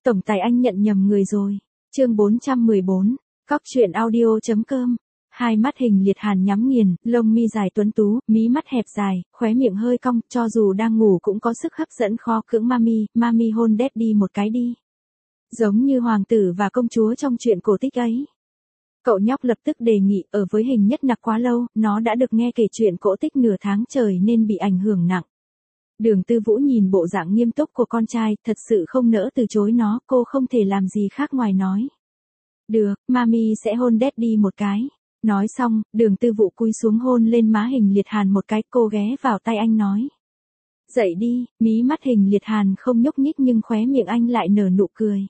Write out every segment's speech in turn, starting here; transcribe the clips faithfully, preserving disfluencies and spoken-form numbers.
tổng tài anh nhận nhầm người rồi. Chương bốn trăm mười bốn, Cóc truyện audio chấm com. Hai mắt Hình Liệt Hàn nhắm nghiền, lông mi dài tuấn tú, mí mắt hẹp dài, khóe miệng hơi cong, cho dù đang ngủ cũng có sức hấp dẫn khó cưỡng mami, mami hôn daddy một cái đi. Giống như hoàng tử và công chúa trong chuyện cổ tích ấy. Cậu nhóc lập tức đề nghị, ở với Hình Nhất Nặc quá lâu, nó đã được nghe kể chuyện cổ tích nửa tháng trời nên bị ảnh hưởng nặng. Đường Tư Vũ nhìn bộ dạng nghiêm túc của con trai, thật sự không nỡ từ chối nó, cô không thể làm gì khác ngoài nói. Được, mami sẽ hôn daddy một cái. Nói xong, Đường Tư Vũ cúi xuống hôn lên má Hình Liệt Hàn một cái, cô ghé vào tay anh nói. Dậy đi, mí mắt Hình Liệt Hàn không nhúc nhích nhưng khóe miệng anh lại nở nụ cười.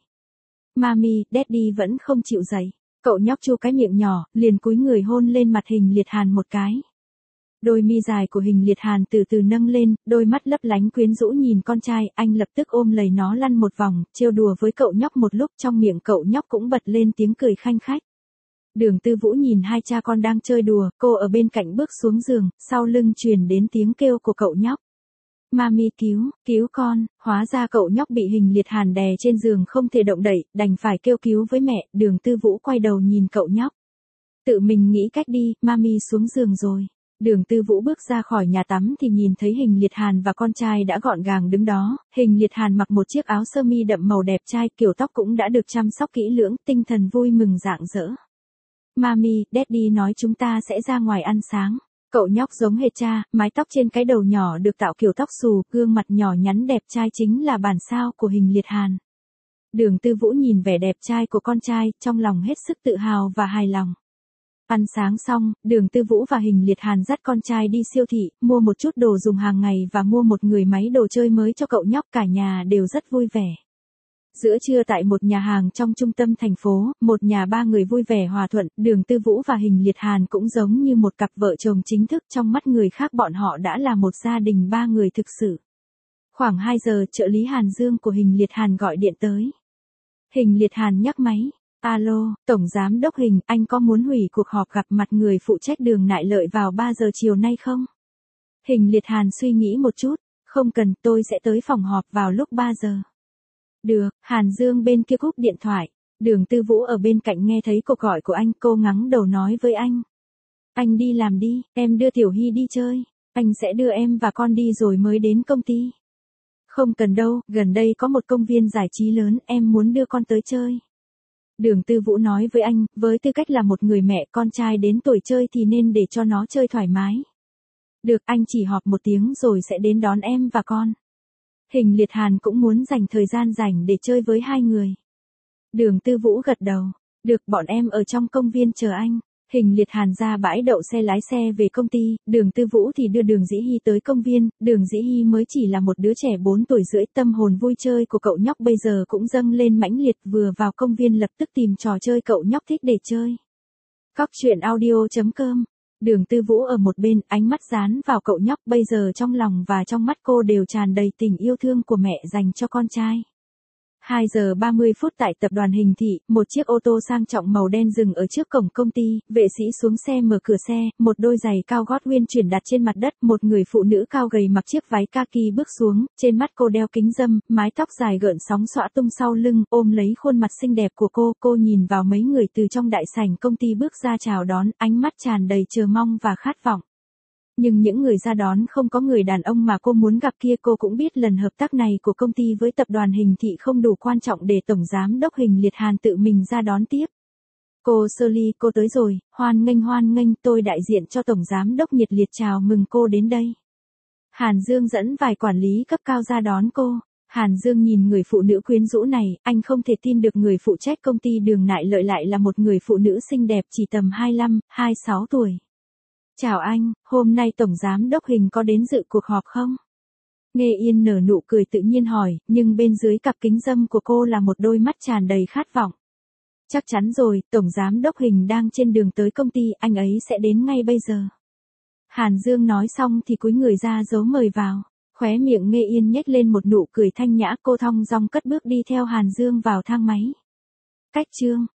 Mami, daddy vẫn không chịu dậy. Cậu nhóc chu cái miệng nhỏ, liền cúi người hôn lên mặt Hình Liệt Hàn một cái. Đôi mi dài của Hình Liệt Hàn từ từ nâng lên, đôi mắt lấp lánh quyến rũ nhìn con trai, anh lập tức ôm lấy nó lăn một vòng, trêu đùa với cậu nhóc một lúc, trong miệng cậu nhóc cũng bật lên tiếng cười khanh khách. Đường Tư Vũ nhìn hai cha con đang chơi đùa, cô ở bên cạnh bước xuống giường, sau lưng truyền đến tiếng kêu của cậu nhóc. Mami cứu, cứu con, hóa ra cậu nhóc bị Hình Liệt Hàn đè trên giường không thể động đậy, đành phải kêu cứu với mẹ. Đường Tư Vũ quay đầu nhìn cậu nhóc. Tự mình nghĩ cách đi, mami xuống giường rồi. Đường Tư Vũ bước ra khỏi nhà tắm thì nhìn thấy Hình Liệt Hàn và con trai đã gọn gàng đứng đó. Hình Liệt Hàn mặc một chiếc áo sơ mi đậm màu đẹp trai, kiểu tóc cũng đã được chăm sóc kỹ lưỡng, tinh thần vui mừng rạng rỡ. Mami, daddy nói chúng ta sẽ ra ngoài ăn sáng. Cậu nhóc giống hệt cha, mái tóc trên cái đầu nhỏ được tạo kiểu tóc xù, gương mặt nhỏ nhắn đẹp trai chính là bản sao của Hình Liệt Hàn. Đường Tư Vũ nhìn vẻ đẹp trai của con trai, trong lòng hết sức tự hào và hài lòng. Ăn sáng xong, Đường Tư Vũ và Hình Liệt Hàn dắt con trai đi siêu thị, mua một chút đồ dùng hàng ngày và mua một người máy đồ chơi mới cho cậu nhóc, cả nhà đều rất vui vẻ. Giữa trưa tại một nhà hàng trong trung tâm thành phố, một nhà ba người vui vẻ hòa thuận, Đường Tư Vũ và Hình Liệt Hàn cũng giống như một cặp vợ chồng chính thức, trong mắt người khác bọn họ đã là một gia đình ba người thực sự. Khoảng hai giờ, trợ lý Hàn Dương của Hình Liệt Hàn gọi điện tới. Hình Liệt Hàn nhấc máy. Alo, Tổng Giám Đốc Hình, anh có muốn hủy cuộc họp gặp mặt người phụ trách Đường Nại Lợi vào ba giờ chiều nay không? Hình Liệt Hàn suy nghĩ một chút, không cần, tôi sẽ tới phòng họp vào lúc ba giờ. Được, Hàn Dương bên kia cúp điện thoại. Đường Tư Vũ ở bên cạnh nghe thấy cuộc gọi của anh, cô ngắng đầu nói với anh. Anh đi làm đi, em đưa Tiểu Hy đi chơi. Anh sẽ đưa em và con đi rồi mới đến công ty. Không cần đâu, gần đây có một công viên giải trí lớn, em muốn đưa con tới chơi. Đường Tư Vũ nói với anh, với tư cách là một người mẹ, con trai đến tuổi chơi thì nên để cho nó chơi thoải mái. Được, anh chỉ họp một tiếng rồi sẽ đến đón em và con. Hình Liệt Hàn cũng muốn dành thời gian rảnh để chơi với hai người. Đường Tư Vũ gật đầu. Được, bọn em ở trong công viên chờ anh. Hình Liệt Hàn ra bãi đậu xe lái xe về công ty, Đường Tư Vũ thì đưa Đường Dĩ Hy tới công viên. Đường Dĩ Hy mới chỉ là một đứa trẻ bốn tuổi rưỡi, tâm hồn vui chơi của cậu nhóc bây giờ cũng dâng lên mãnh liệt, vừa vào công viên lập tức tìm trò chơi cậu nhóc thích để chơi. Cóc truyện audio chấm com. Đường Tư Vũ ở một bên, ánh mắt dán vào cậu nhóc, bây giờ trong lòng và trong mắt cô đều tràn đầy tình yêu thương của mẹ dành cho con trai. hai giờ ba mươi phút tại tập đoàn Hình Thị, một chiếc ô tô sang trọng màu đen dừng ở trước cổng công ty, vệ sĩ xuống xe mở cửa xe, một đôi giày cao gót uyên chuyển đặt trên mặt đất, một người phụ nữ cao gầy mặc chiếc váy kaki bước xuống, trên mắt cô đeo kính râm, mái tóc dài gợn sóng xõa tung sau lưng, ôm lấy khuôn mặt xinh đẹp của cô, cô nhìn vào mấy người từ trong đại sảnh công ty bước ra chào đón, ánh mắt tràn đầy chờ mong và khát vọng. Nhưng những người ra đón không có người đàn ông mà cô muốn gặp kia, cô cũng biết lần hợp tác này của công ty với tập đoàn Hình Thị không đủ quan trọng để Tổng Giám Đốc Hình Liệt Hàn tự mình ra đón tiếp. Cô Shirley, cô tới rồi, hoan nghênh hoan nghênh, tôi đại diện cho Tổng Giám Đốc nhiệt liệt chào mừng cô đến đây. Hàn Dương dẫn vài quản lý cấp cao ra đón cô. Hàn Dương nhìn người phụ nữ quyến rũ này, anh không thể tin được người phụ trách công ty Đường Nại Lợi lại là một người phụ nữ xinh đẹp chỉ tầm hai mươi lăm, hai mươi sáu tuổi. Chào anh, hôm nay Tổng Giám Đốc Hình có đến dự cuộc họp không? Nghe Yên nở nụ cười tự nhiên hỏi, nhưng bên dưới cặp kính râm của cô là một đôi mắt tràn đầy khát vọng. Chắc chắn rồi, Tổng Giám Đốc Hình đang trên đường tới công ty, anh ấy sẽ đến ngay bây giờ. Hàn Dương nói xong thì cúi người ra dấu mời vào. Khóe miệng Nghe Yên nhếch lên một nụ cười thanh nhã, cô thong dong cất bước đi theo Hàn Dương vào thang máy. Cách chương